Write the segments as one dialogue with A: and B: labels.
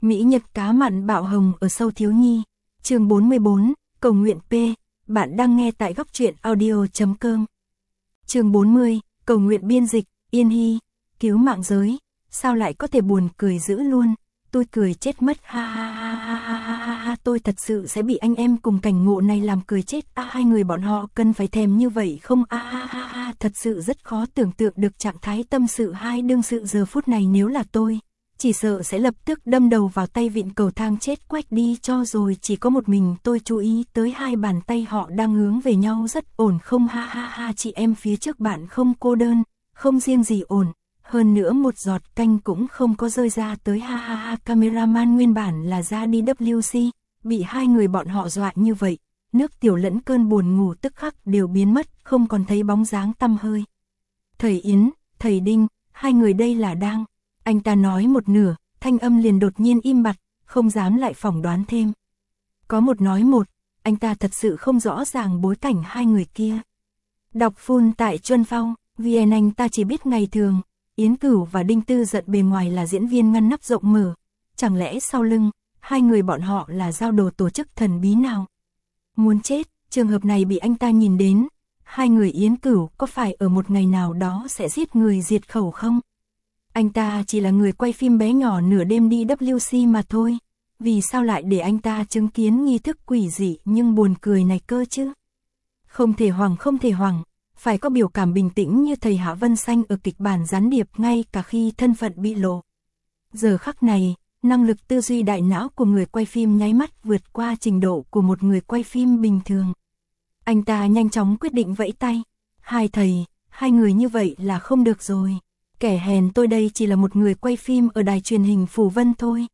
A: Mỹ Nhật cá mặn bạo hồng ở sâu thiếu nhi. Chương 44, cầu nguyện P. Bạn đang nghe tại góc truyện audio.com. Chương 40, cầu nguyện biên dịch, Yên Hy, cứu mạng giới. Sao lại có thể buồn cười dữ luôn? Tôi cười chết mất, ha ha ha ha ha ha ha, tôi thật sự sẽ bị anh em cùng cảnh ngộ này làm cười chết. Hai người bọn họ cần phải thèm như vậy không? Ha ha ha, thật sự rất khó tưởng tượng được trạng thái tâm sự hai đương sự giờ phút này. Nếu là tôi, chỉ sợ sẽ lập tức đâm đầu vào tay vịn cầu thang chết quách đi cho rồi. Chỉ có một mình tôi chú ý tới hai bàn tay họ đang hướng về nhau rất ổn không? Ha ha ha, chị em phía trước bạn không cô đơn, không riêng gì ổn, hơn nữa một giọt canh cũng không có rơi ra tới. Ha ha ha, cameraman nguyên bản là ra đi WC, bị hai người bọn họ dọa như vậy, nước tiểu lẫn cơn buồn ngủ tức khắc đều biến mất, không còn thấy bóng dáng tăm hơi. Thầy Yến, thầy Đinh, hai người đây là đang... Anh ta nói một nửa, thanh âm liền đột nhiên im bặt, không dám lại phỏng đoán thêm. Có một nói một, anh ta thật sự không rõ ràng bối cảnh hai người kia. Đọc full tại Chuân Phong, VN. Anh ta chỉ biết ngày thường, Yến Cửu và Đinh Tư Giận bề ngoài là diễn viên ngăn nắp rộng mở, chẳng lẽ sau lưng, hai người bọn họ là giao đồ tổ chức thần bí nào? Muốn chết, trường hợp này bị anh ta nhìn đến, hai người Yến Cửu có phải ở một ngày nào đó sẽ giết người diệt khẩu không? Anh ta chỉ là người quay phim bé nhỏ nửa đêm đi WC mà thôi, vì sao lại để anh ta chứng kiến nghi thức quỷ dị nhưng buồn cười này cơ chứ? Không thể hoảng, phải có biểu cảm bình tĩnh như thầy Hạ Vân Xanh ở kịch bản gián điệp ngay cả khi thân phận bị lộ. Giờ khắc này, năng lực tư duy đại não của người quay phim nháy mắt vượt qua trình độ của một người quay phim bình thường. Anh ta nhanh chóng quyết định vẫy tay. Hai thầy, hai người như vậy là không được rồi. Kẻ hèn tôi đây chỉ là một người quay phim ở đài truyền hình Phủ Vân thôi.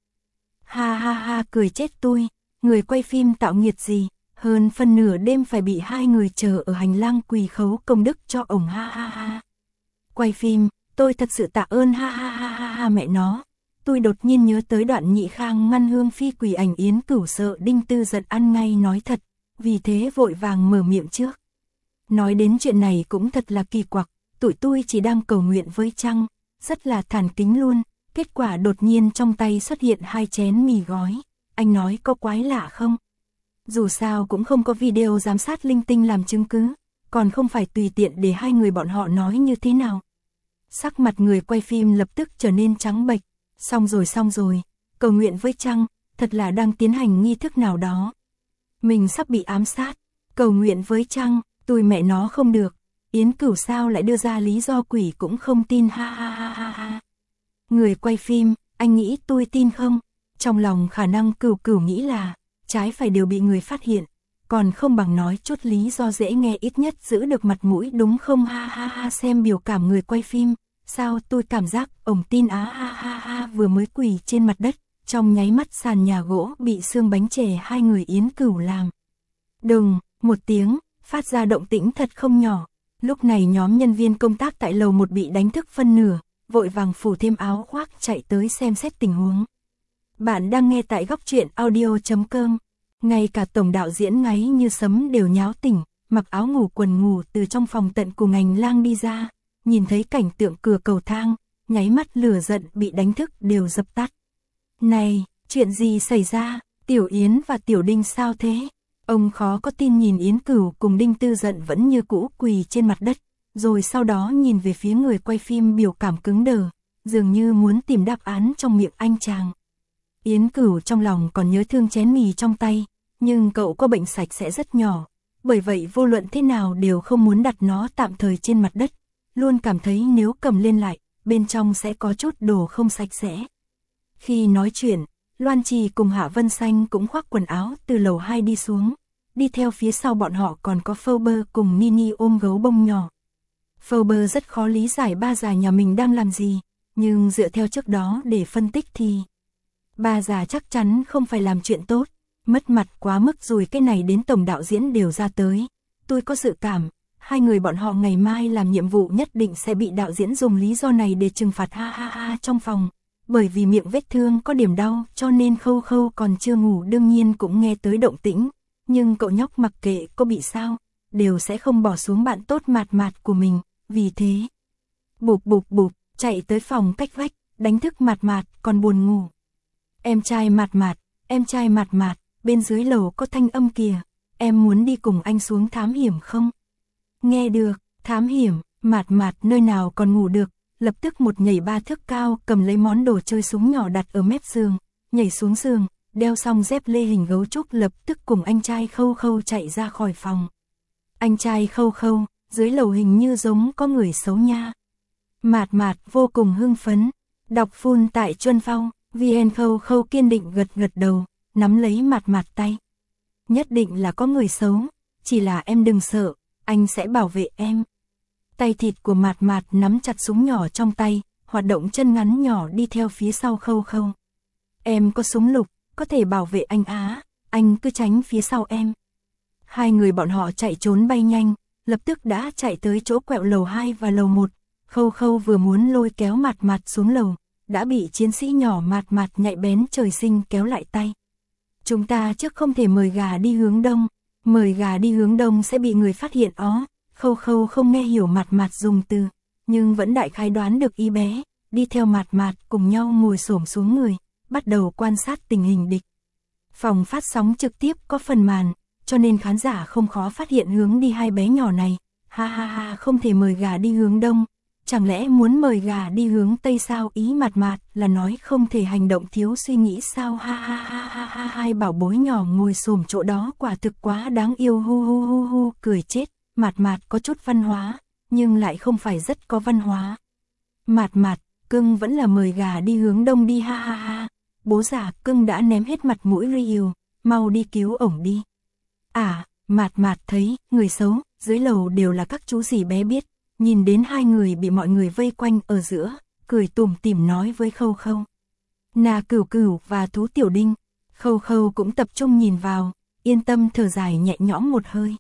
A: Ha ha ha, cười chết tôi, người quay phim tạo nghiệt gì, hơn phân nửa đêm phải bị hai người chờ ở hành lang quỳ khấu công đức cho ổng. Ha ha ha. Quay phim, tôi thật sự tạ ơn. Ha ha ha ha ha, mẹ nó. Tôi đột nhiên nhớ tới đoạn Nhị Khang ngăn Hương Phi quỳ ảnh Yến Cửu sợ Đinh Tư Giận ăn ngay nói thật, vì thế vội vàng mở miệng trước. Nói đến chuyện này cũng thật là kỳ quặc. Tụi tôi chỉ đang cầu nguyện với Trăng, rất là thản kính luôn, kết quả đột nhiên trong tay xuất hiện hai chén mì gói, anh nói có quái lạ không? Dù sao cũng không có video giám sát linh tinh làm chứng cứ, còn không phải tùy tiện để hai người bọn họ nói như thế nào. Sắc mặt người quay phim lập tức trở nên trắng bệch, xong rồi, cầu nguyện với Trăng, thật là đang tiến hành nghi thức nào đó. Mình sắp bị ám sát, cầu nguyện với Trăng, tôi mẹ nó không được. Yến Cửu sao lại đưa ra lý do quỷ cũng không tin. Ha ha ha ha ha. Người quay phim, anh nghĩ tôi tin không? Trong lòng khả năng Cửu nghĩ là trái phải đều bị người phát hiện, còn không bằng nói chút lý do dễ nghe ít nhất giữ được mặt mũi đúng không? Ha ha ha, xem biểu cảm người quay phim, sao tôi cảm giác ổng tin á. Ha ha ha, vừa mới quỳ trên mặt đất, trong nháy mắt sàn nhà gỗ bị xương bánh chè hai người Yến Cửu làm. Đùng, một tiếng, phát ra động tĩnh thật không nhỏ. Lúc này nhóm nhân viên công tác tại lầu 1 bị đánh thức phân nửa, vội vàng phủ thêm áo khoác chạy tới xem xét tình huống. Bạn đang nghe tại góc truyện audio.com. Ngay cả tổng đạo diễn ngáy như sấm đều nháo tỉnh, mặc áo ngủ quần ngủ từ trong phòng tận cùng hành lang đi ra, nhìn thấy cảnh tượng cửa cầu thang, nháy mắt lửa giận bị đánh thức đều dập tắt. Này, chuyện gì xảy ra? Tiểu Yến và Tiểu Đinh sao thế? Ông khó có tin nhìn Yến Cửu cùng Đinh Tư Giận vẫn như cũ quỳ trên mặt đất, rồi sau đó nhìn về phía người quay phim biểu cảm cứng đờ, dường như muốn tìm đáp án trong miệng anh chàng. Yến Cửu trong lòng còn nhớ thương chén mì trong tay, nhưng cậu có bệnh sạch sẽ rất nhỏ, bởi vậy vô luận thế nào đều không muốn đặt nó tạm thời trên mặt đất, luôn cảm thấy nếu cầm lên lại, bên trong sẽ có chút đồ không sạch sẽ. Khi nói chuyện, Loan Trì cùng Hạ Vân Xanh cũng khoác quần áo từ lầu 2 đi xuống. Đi theo phía sau bọn họ còn có Phoebe cùng Nini ôm gấu bông nhỏ. Phoebe rất khó lý giải ba già nhà mình đang làm gì, nhưng dựa theo trước đó để phân tích thì ba già chắc chắn không phải làm chuyện tốt, mất mặt quá mức rồi. Cái này đến tổng đạo diễn đều ra tới. Tôi có dự cảm, hai người bọn họ ngày mai làm nhiệm vụ nhất định sẽ bị đạo diễn dùng lý do này để trừng phạt. Ha ha ha, trong phòng. Bởi vì miệng vết thương có điểm đau cho nên Khâu Khâu còn chưa ngủ đương nhiên cũng nghe tới động tĩnh. Nhưng cậu nhóc mặc kệ có bị sao, đều sẽ không bỏ xuống bạn tốt mạt mạt của mình, vì thế. Bụp, chạy tới phòng cách vách, đánh thức mạt mạt còn buồn ngủ. Em trai Mạt Mạt, em trai Mạt Mạt, bên dưới lầu có thanh âm kìa, em muốn đi cùng anh xuống thám hiểm không? Nghe được, thám hiểm, Mạt Mạt nơi nào còn ngủ được, lập tức một nhảy 3 thước cao, cầm lấy món đồ chơi súng nhỏ đặt ở mép giường, nhảy xuống giường, đeo xong dép lê hình gấu trúc lập tức cùng anh trai Khâu Khâu chạy ra khỏi phòng. Anh trai Khâu Khâu, dưới lầu hình như giống có người xấu nha. Mạt Mạt vô cùng hưng phấn, đọc full tại Chuân Phong, VN. Khâu Khâu kiên định gật gật đầu, nắm lấy Mạt Mạt tay. Nhất định là có người xấu, chỉ là em đừng sợ, anh sẽ bảo vệ em. Tay thịt của Mạt Mạt nắm chặt súng nhỏ trong tay, hoạt động chân ngắn nhỏ đi theo phía sau Khâu Khâu. Em có súng lục, có thể bảo vệ anh á, anh cứ tránh phía sau em. Hai người bọn họ chạy trốn bay nhanh, lập tức đã chạy tới chỗ quẹo lầu 2 và lầu 1. Khâu Khâu vừa muốn lôi kéo Mạt Mạt xuống lầu, đã bị chiến sĩ nhỏ Mạt Mạt nhạy bén trời sinh kéo lại tay. Chúng ta trước không thể mời gà đi hướng đông, mời gà đi hướng đông sẽ bị người phát hiện ó. Khâu Khâu không nghe hiểu Mạt Mạt dùng từ, nhưng vẫn đại khái đoán được ý bé, đi theo Mạt Mạt cùng nhau ngồi xổm xuống người, bắt đầu quan sát tình hình địch. Phòng phát sóng trực tiếp có phần màn, cho nên khán giả không khó phát hiện hướng đi hai bé nhỏ này. Ha ha ha, không thể mời gà đi hướng đông, chẳng lẽ muốn mời gà đi hướng tây sao? Ý Mạt Mạt là nói không thể hành động thiếu suy nghĩ sao? Ha ha ha ha ha, hai bảo bối nhỏ ngồi xổm chỗ đó quả thực quá đáng yêu, hu hu hu hu, cười chết. Mạt Mạt có chút văn hóa, nhưng lại không phải rất có văn hóa. Mạt Mạt, cưng vẫn là mời gà đi hướng đông đi, ha ha ha. Bố già, cưng đã ném hết mặt mũi Ryu, mau đi cứu ổng đi. À, Mạt Mạt thấy, người xấu, dưới lầu đều là các chú dì bé biết, nhìn đến hai người bị mọi người vây quanh ở giữa, cười tủm tỉm nói với Khâu Khâu. Na Cửu Cửu và Thú Tiểu Đinh, Khâu Khâu cũng tập trung nhìn vào, yên tâm thở dài nhẹ nhõm một hơi.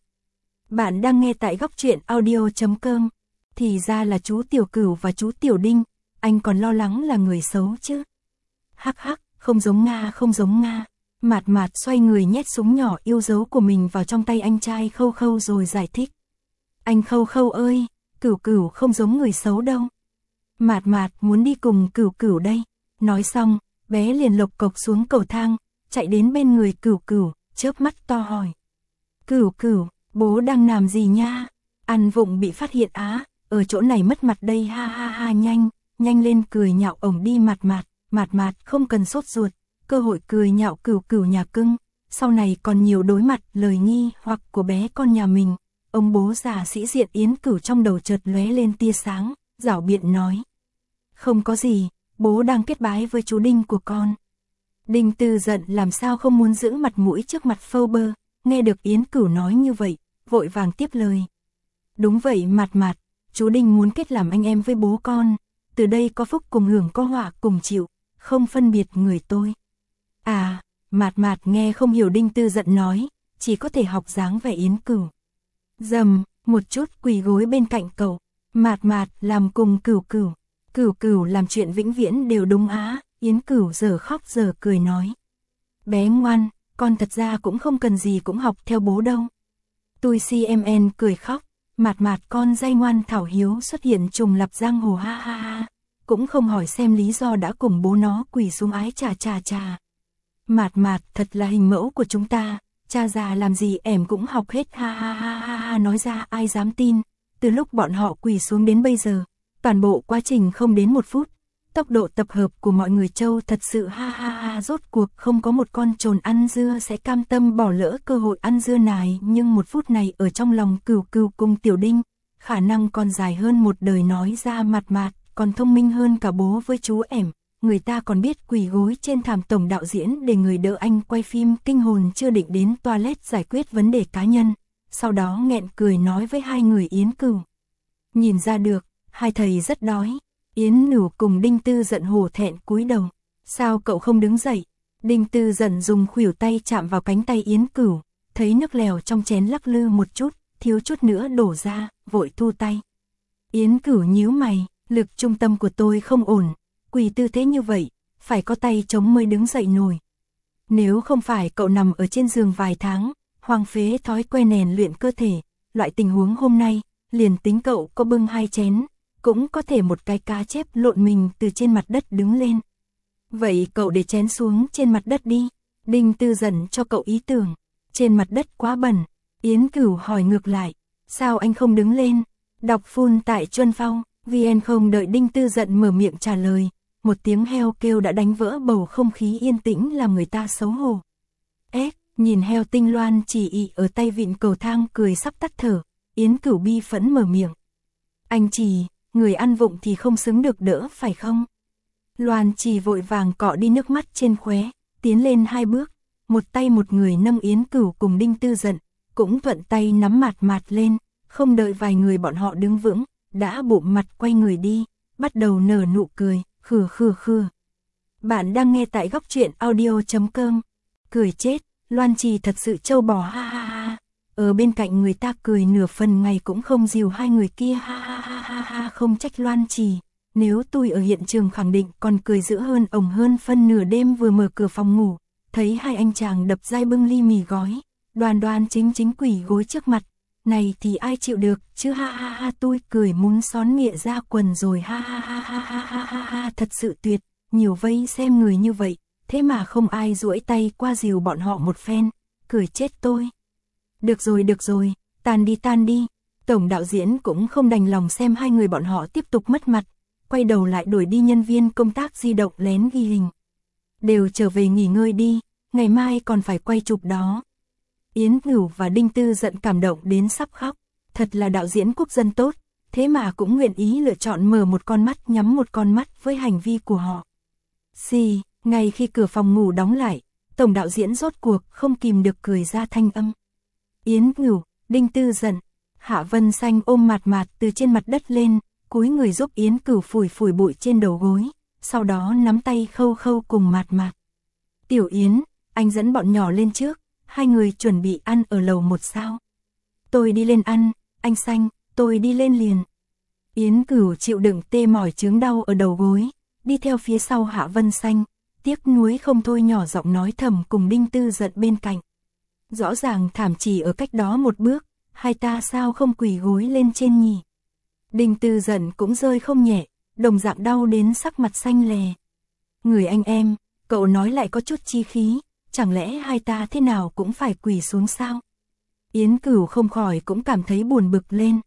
A: Bạn đang nghe tại góc truyện audio.com, thì ra là chú Tiểu Cửu và chú Tiểu Đinh, anh còn lo lắng là người xấu chứ. Hắc hắc, không giống Nga, không giống Nga. Mạt Mạt xoay người nhét súng nhỏ yêu dấu của mình vào trong tay anh trai Khâu Khâu rồi giải thích. Anh Khâu Khâu ơi, Cửu Cửu không giống người xấu đâu. Mạt Mạt muốn đi cùng Cửu Cửu đây. Nói xong, bé liền lộc cộc xuống cầu thang, chạy đến bên người Cửu Cửu, chớp mắt to hỏi. Cửu Cửu, bố đang làm gì nha? Ăn vụng bị phát hiện á, ở chỗ này mất mặt đây, ha ha ha, nhanh lên cười nhạo ổng đi Mạt Mạt. Mạt Mạt không cần sốt ruột, cơ hội cười nhạo Cửu Cửu nhà cưng, sau này còn nhiều đối mặt lời nghi hoặc của bé con nhà mình. Ông bố già sĩ diện Yến Cửu trong đầu chợt lóe lên tia sáng, giảo biện nói. Không có gì, bố đang kết bái với chú Đinh của con. Đinh Tư giận làm sao không muốn giữ mặt mũi trước mặt phâu bơ, nghe được Yến Cửu nói như vậy, vội vàng tiếp lời. Đúng vậy Mạt Mạt, chú Đinh muốn kết làm anh em với bố con, từ đây có phúc cùng hưởng có họa cùng chịu, không phân biệt người tôi. À, Mạt Mạt nghe không hiểu Đinh Tư giận nói, chỉ có thể học dáng vẻ Yến Cửu. Dầm, một chút quỳ gối bên cạnh cậu, Mạt Mạt làm cùng Cửu Cửu. Cửu Cửu làm chuyện vĩnh viễn đều đúng á, Yến Cửu giờ khóc giờ cười nói. Bé ngoan, con thật ra cũng không cần gì cũng học theo bố đâu. Tui CMN cười khóc, Mạt Mạt con dây ngoan thảo hiếu xuất hiện trùng lập giang hồ, ha ha ha. Cũng không hỏi xem lý do đã cùng bố nó quỳ xuống ái chà chà chà. Mạt Mạt thật là hình mẫu của chúng ta, cha già làm gì em cũng học hết, ha ha ha ha ha, nói ra ai dám tin. Từ lúc bọn họ quỳ xuống đến bây giờ, toàn bộ quá trình không đến 1 phút, tốc độ tập hợp của mọi người Châu thật sự ha ha ha, rốt cuộc không có một con trồn ăn dưa sẽ cam tâm bỏ lỡ cơ hội ăn dưa này, nhưng 1 phút này ở trong lòng Cửu Cửu cùng Tiểu Đinh, khả năng còn dài hơn một đời, nói ra Mạt Mạt còn thông minh hơn cả bố với chú ẻm, người ta còn biết quỳ gối trên thảm tổng đạo diễn để người đỡ anh quay phim kinh hồn chưa định đến toilet giải quyết vấn đề cá nhân, sau đó nghẹn cười nói với hai người Yến Cửu. Nhìn ra được, hai thầy rất đói. Yến Nửu cùng Đinh Tư giận hổ thẹn cúi đầu. Sao cậu không đứng dậy? Đinh Tư giận dùng khuỷu tay chạm vào cánh tay Yến Cửu, thấy nước lèo trong chén lắc lư một chút, thiếu chút nữa đổ ra, vội thu tay. Yến Cửu nhíu mày, lực trung tâm của tôi không ổn, quỳ tư thế như vậy, phải có tay chống mới đứng dậy nổi. Nếu không phải cậu nằm ở trên giường vài tháng, hoang phế thói quen rèn luyện cơ thể, loại tình huống hôm nay, liền tính cậu có bưng 2 chén, cũng có thể một cái cá chép lộn mình từ trên mặt đất đứng lên. Vậy cậu để chén xuống trên mặt đất đi. Đinh Tư giận cho cậu ý tưởng. Trên mặt đất quá bẩn. Yến Cửu hỏi ngược lại. Sao anh không đứng lên? Đọc full tại Chuân Phong. VN không đợi Đinh Tư giận mở miệng trả lời. Một tiếng heo kêu đã đánh vỡ bầu không khí yên tĩnh làm người ta xấu hổ. Nhìn heo tinh Loan chỉ ị ở tay vịn cầu thang cười sắp tắt thở. Yến Cửu bi phẫn mở miệng. Anh Trì, người ăn vụng thì không xứng được đỡ phải không? Loan Trì vội vàng cọ đi nước mắt trên khóe, tiến lên 2 bước, một tay một người nâng Yến Cửu cùng Đinh Tư giận, cũng thuận tay nắm Mạt Mạt lên, không đợi vài người bọn họ đứng vững, đã bụm mặt quay người đi, bắt đầu nở nụ cười, khừ khừ khừ. Bạn đang nghe tại góc truyện audio.com. Cười chết, Loan Trì thật sự trâu bò ha ha ha. Ở bên cạnh người ta cười nửa phần ngày cũng không dìu hai người kia ha ha ha ha ha, không trách Loan Trì. Nếu tôi ở hiện trường khẳng định còn cười dữ hơn ổng hơn phân nửa đêm vừa mở cửa phòng ngủ, thấy hai anh chàng đập dai bưng ly mì gói, đoan đoan chính chính quỳ gối trước mặt. Này thì ai chịu được, chứ ha ha ha, tôi cười muốn xón mịa ra quần rồi ha ha ha ha ha ha ha ha, thật sự tuyệt, nhiều vây xem người như vậy, thế mà không ai duỗi tay qua dìu bọn họ một phen, cười chết tôi. Được rồi, tan đi, tổng đạo diễn cũng không đành lòng xem hai người bọn họ tiếp tục mất mặt, quay đầu lại đuổi đi nhân viên công tác di động lén ghi hình. Đều trở về nghỉ ngơi đi, ngày mai còn phải quay chụp đó. Yến Cửu và Đinh Tư giận cảm động đến sắp khóc, thật là đạo diễn quốc dân tốt, thế mà cũng nguyện ý lựa chọn mở một con mắt nhắm một con mắt với hành vi của họ. Ngay khi cửa phòng ngủ đóng lại, tổng đạo diễn rốt cuộc không kìm được cười ra thanh âm. Yến Cửu, Đinh Tư giận, Hạ Vân Xanh ôm Mạt Mạt từ trên mặt đất lên, cúi người giúp Yến Cửu phủi phủi bụi trên đầu gối, sau đó nắm tay khâu khâu cùng Mạt Mạt. Tiểu Yến, anh dẫn bọn nhỏ lên trước, hai người chuẩn bị ăn ở lầu 1 sao? Tôi đi lên ăn, anh Xanh, tôi đi lên liền. Yến Cửu chịu đựng tê mỏi chướng đau ở đầu gối, đi theo phía sau Hạ Vân Xanh, tiếc nuối không thôi nhỏ giọng nói thầm cùng Đinh Tư giận bên cạnh. Rõ ràng thảm chỉ ở cách đó một bước, hai ta sao không quỳ gối lên trên nhỉ? Đinh Tư giận cũng rơi không nhẹ, đồng dạng đau đến sắc mặt xanh lè. Người anh em, cậu nói lại có chút chi khí, chẳng lẽ hai ta thế nào cũng phải quỳ xuống sao? Yến Cửu không khỏi cũng cảm thấy buồn bực lên.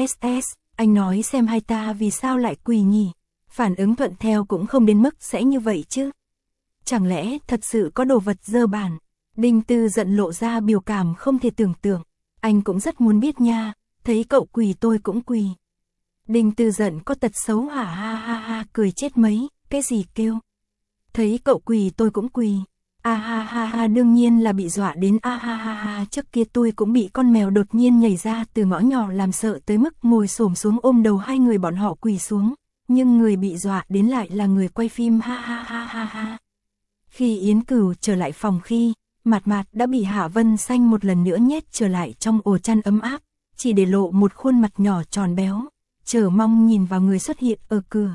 A: Anh nói xem hai ta vì sao lại quỳ nhỉ? Phản ứng thuận theo cũng không đến mức sẽ như vậy chứ. Chẳng lẽ thật sự có đồ vật dơ bẩn? Đinh Tư giận lộ ra biểu cảm không thể tưởng tượng. Anh cũng rất muốn biết nha, thấy cậu quỳ tôi cũng quỳ. Đinh Tư giận có tật xấu hả ha ha ha, cười chết mấy, cái gì kêu? Thấy cậu quỳ tôi cũng quỳ. Ha ha ha, đương nhiên là bị dọa đến ha ha ha, trước kia tôi cũng bị con mèo đột nhiên nhảy ra từ ngõ nhỏ làm sợ tới mức ngồi xổm xuống ôm đầu hai người bọn họ quỳ xuống, nhưng người bị dọa đến lại là người quay phim ha ha ha ha ha. Khi Yến Cửu trở lại phòng khi, Mạt Mạt đã bị Hạ Vân Xanh một lần nữa nhét trở lại trong ổ chăn ấm áp, chỉ để lộ một khuôn mặt nhỏ tròn béo, chờ mong nhìn vào người xuất hiện ở cửa.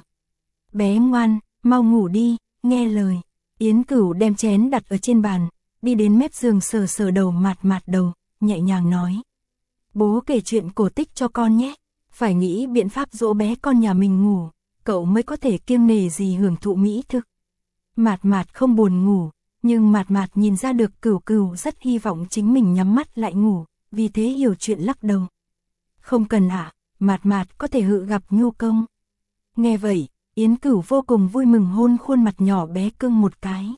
A: Bé ngoan, mau ngủ đi, nghe lời. Yến Cửu đem chén đặt ở trên bàn, đi đến mép giường sờ sờ đầu Mạt Mạt đầu, nhẹ nhàng nói. Bố kể chuyện cổ tích cho con nhé, phải nghĩ biện pháp dỗ bé con nhà mình ngủ, cậu mới có thể kiêng nể gì hưởng thụ mỹ thực. Mạt Mạt không buồn ngủ, nhưng Mạt Mạt nhìn ra được Cửu Cửu rất hy vọng chính mình nhắm mắt lại ngủ, vì thế hiểu chuyện lắc đầu. Không cần ạ, Mạt Mạt có thể hự gặp nhu công. Nghe vậy, Yến Cửu vô cùng vui mừng hôn khuôn mặt nhỏ bé cưng một cái.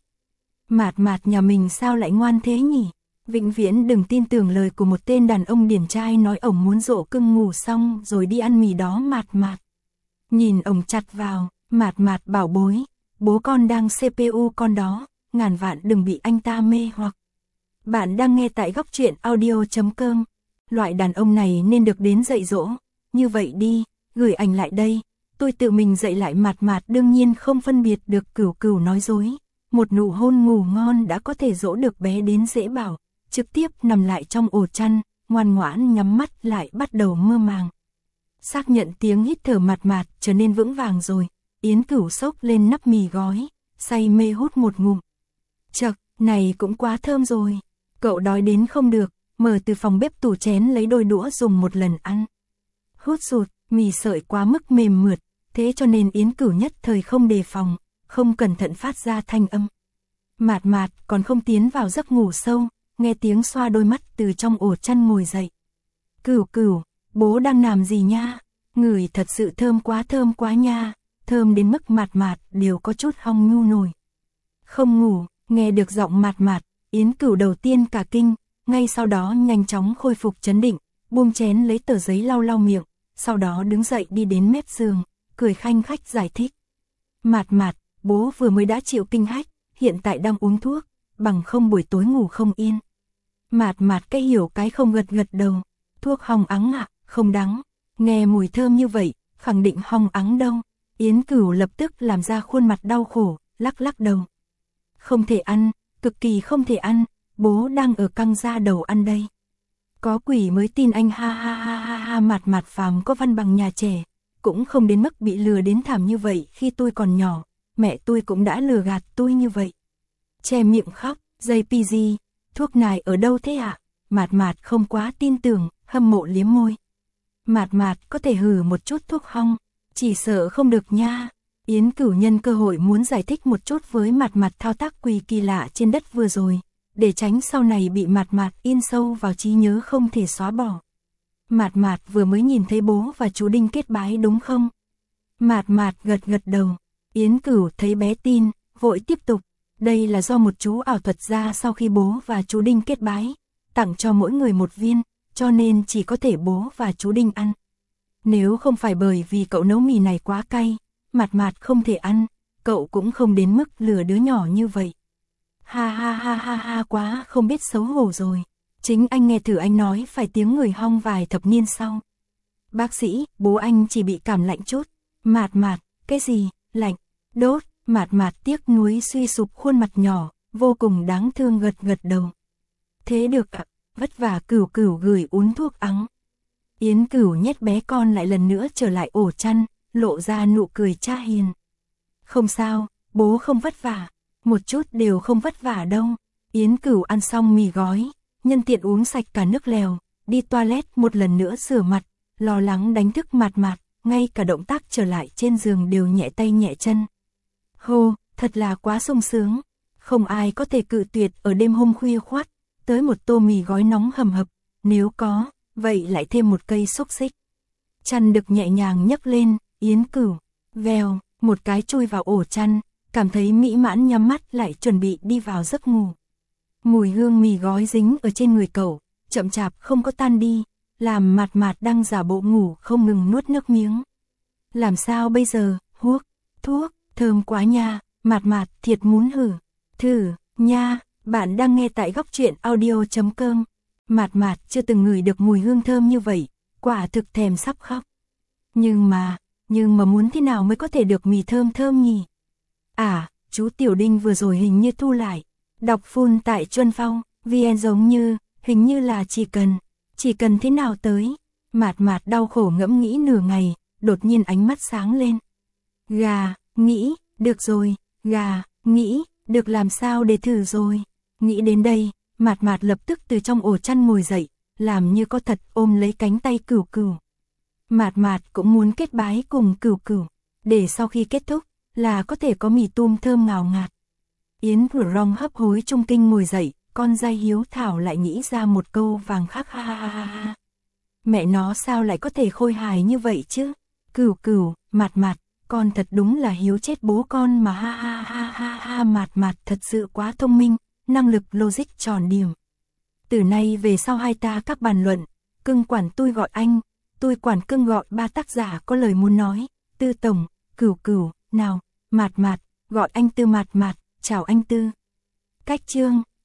A: Mạt Mạt nhà mình sao lại ngoan thế nhỉ? Vĩnh viễn đừng tin tưởng lời của một tên đàn ông điển trai nói ổng muốn dỗ cưng ngủ xong rồi đi ăn mì đó Mạt Mạt. Nhìn ổng chặt vào, Mạt Mạt bảo bối, bố con đang CPU con đó, ngàn vạn đừng bị anh ta mê hoặc. Bạn đang nghe tại góc truyện audio.com. Loại đàn ông này nên được đến dạy dỗ. Như vậy đi, gửi ảnh lại đây. Tôi tự mình dạy lại Mạt Mạt, đương nhiên không phân biệt được Cửu Cửu nói dối. Một nụ hôn ngủ ngon đã có thể dỗ được bé đến dễ bảo. Trực tiếp nằm lại trong ổ chăn, ngoan ngoãn nhắm mắt lại bắt đầu mơ màng. Xác nhận tiếng hít thở Mạt Mạt trở nên vững vàng rồi. Yến Cửu xốc lên nắp mì gói, say mê hút một ngụm. Chậc, này cũng quá thơm rồi. Cậu đói đến không được, mở từ phòng bếp tủ chén lấy đôi đũa dùng một lần ăn. Hút sụt, mì sợi quá mức mềm mượt, thế cho nên Yến Cửu nhất thời không đề phòng, không cẩn thận phát ra thanh âm. Mạt Mạt còn không tiến vào giấc ngủ sâu, nghe tiếng xoa đôi mắt từ trong ổ chăn ngồi dậy. Cửu Cửu, bố đang làm gì nha? Ngửi thật sự thơm quá nha, thơm đến mức Mạt Mạt đều có chút hong nhu nổi. Không ngủ, nghe được giọng Mạt Mạt, Yến Cửu đầu tiên cả kinh, ngay sau đó nhanh chóng khôi phục trấn định, buông chén lấy tờ giấy lau lau miệng, sau đó đứng dậy đi đến mép giường, cười khanh khách giải thích. Mạt Mạt, bố vừa mới đã chịu kinh hách, hiện tại đang uống thuốc, bằng không buổi tối ngủ không yên. Mạt Mạt cái hiểu cái không gật gật đầu, thuốc hong ắng ạ, không đắng, nghe mùi thơm như vậy, khẳng định hong ắng đâu. Yến Cửu lập tức làm ra khuôn mặt đau khổ, lắc lắc đầu. Không thể ăn, cực kỳ không thể ăn, bố đang ở căng da đầu ăn đây. Có quỷ mới tin anh ha ha ha ha ha. Mạt Mạt phàm có văn bằng nhà trẻ, cũng không đến mức bị lừa đến thảm như vậy. Khi tôi còn nhỏ, mẹ tôi cũng đã lừa gạt tôi như vậy. Che miệng khóc, JPG, thuốc này ở đâu thế ạ? Mạt Mạt không quá tin tưởng, hâm mộ liếm môi. Mạt Mạt có thể hử một chút thuốc không? Chỉ sợ không được nha. Yến Cửu nhân cơ hội muốn giải thích một chút với Mạt Mạt thao tác quỷ kỳ lạ trên đất vừa rồi, để tránh sau này bị Mạt Mạt in sâu vào trí nhớ không thể xóa bỏ. Mạt Mạt vừa mới nhìn thấy bố và chú Đinh kết bái đúng không? Mạt Mạt gật gật đầu. Yến Cửu thấy bé tin, vội tiếp tục. Đây là do một chú ảo thuật ra sau khi bố và chú Đinh kết bái, tặng cho mỗi người một viên, cho nên chỉ có thể bố và chú Đinh ăn. Nếu không phải bởi vì cậu nấu mì này quá cay, Mạt Mạt không thể ăn, cậu cũng không đến mức lừa đứa nhỏ như vậy. Ha ha ha ha ha, quá không biết xấu hổ rồi. Chính anh nghe thử anh nói phải tiếng người hong vài thập niên sau. Bác sĩ, bố anh chỉ bị cảm lạnh chút. Mạt Mạt, cái gì, lạnh, đốt. Mạt Mạt tiếc nuối suy sụp khuôn mặt nhỏ, vô cùng đáng thương gật gật đầu. Thế được ạ, vất vả Cửu Cửu gửi uống thuốc ắng. Yến Cửu nhét bé con lại lần nữa trở lại ổ chăn, lộ ra nụ cười cha hiền. Không sao, bố không vất vả, một chút đều không vất vả đâu. Yến Cửu ăn xong mì gói, nhân tiện uống sạch cả nước lèo, đi toilet một lần nữa rửa mặt, lo lắng đánh thức Mạt Mạt, ngay cả động tác trở lại trên giường đều nhẹ tay nhẹ chân. Hô, thật là quá sung sướng, không ai có thể cự tuyệt ở đêm hôm khuya khoắt, tới một tô mì gói nóng hầm hập, nếu có, vậy lại thêm một cây xúc xích. Chăn được nhẹ nhàng nhấc lên, Yến Cửu, vèo, một cái chui vào ổ chăn, cảm thấy mỹ mãn nhắm mắt lại chuẩn bị đi vào giấc ngủ. Mùi hương mì gói dính ở trên người cậu, chậm chạp không có tan đi, làm Mạt Mạt đang giả bộ ngủ không ngừng nuốt nước miếng. Làm sao bây giờ, thuốc, thơm quá nha, Mạt Mạt thiệt muốn thử, nha, bạn đang nghe tại góc truyện audio.com. Mạt Mạt chưa từng ngửi được mùi hương thơm như vậy, quả thực thèm sắp khóc. Nhưng mà muốn thế nào mới có thể được mì thơm nhỉ? À, chú Tiểu Đinh vừa rồi hình như thu lại, đọc full tại Chuân Phong, VN giống như, hình như là chỉ cần thế nào tới. Mạt Mạt đau khổ ngẫm nghĩ nửa ngày, đột nhiên ánh mắt sáng lên. Gà, nghĩ, được rồi, gà, nghĩ, được làm sao để thử rồi. Nghĩ đến đây, Mạt Mạt lập tức từ trong ổ chăn ngồi dậy, làm như có thật ôm lấy cánh tay Cửu Cửu. Mạt Mạt cũng muốn kết bái cùng Cửu Cửu, để sau khi kết thúc, là có thể có mì tôm thơm ngào ngạt. Yến Cửu Rong hấp hối trung kinh ngồi dậy, con dai hiếu thảo lại nghĩ ra một câu vàng khác ha ha ha ha. Mẹ nó sao lại có thể khôi hài như vậy chứ? Cửu Cửu, Mạt Mạt, con thật đúng là hiếu chết bố con mà ha ha ha ha ha. Mạt Mạt thật sự quá thông minh, năng lực logic tròn điểm. Từ nay về sau hai ta các bàn luận, cưng quản tôi gọi anh, tôi quản cưng gọi ba. Tác giả có lời muốn nói, Tư Tổng, Cửu Cửu, nào, Mạt Mạt, gọi anh Tư. Mạt Mạt, chào anh Tư. Cách chương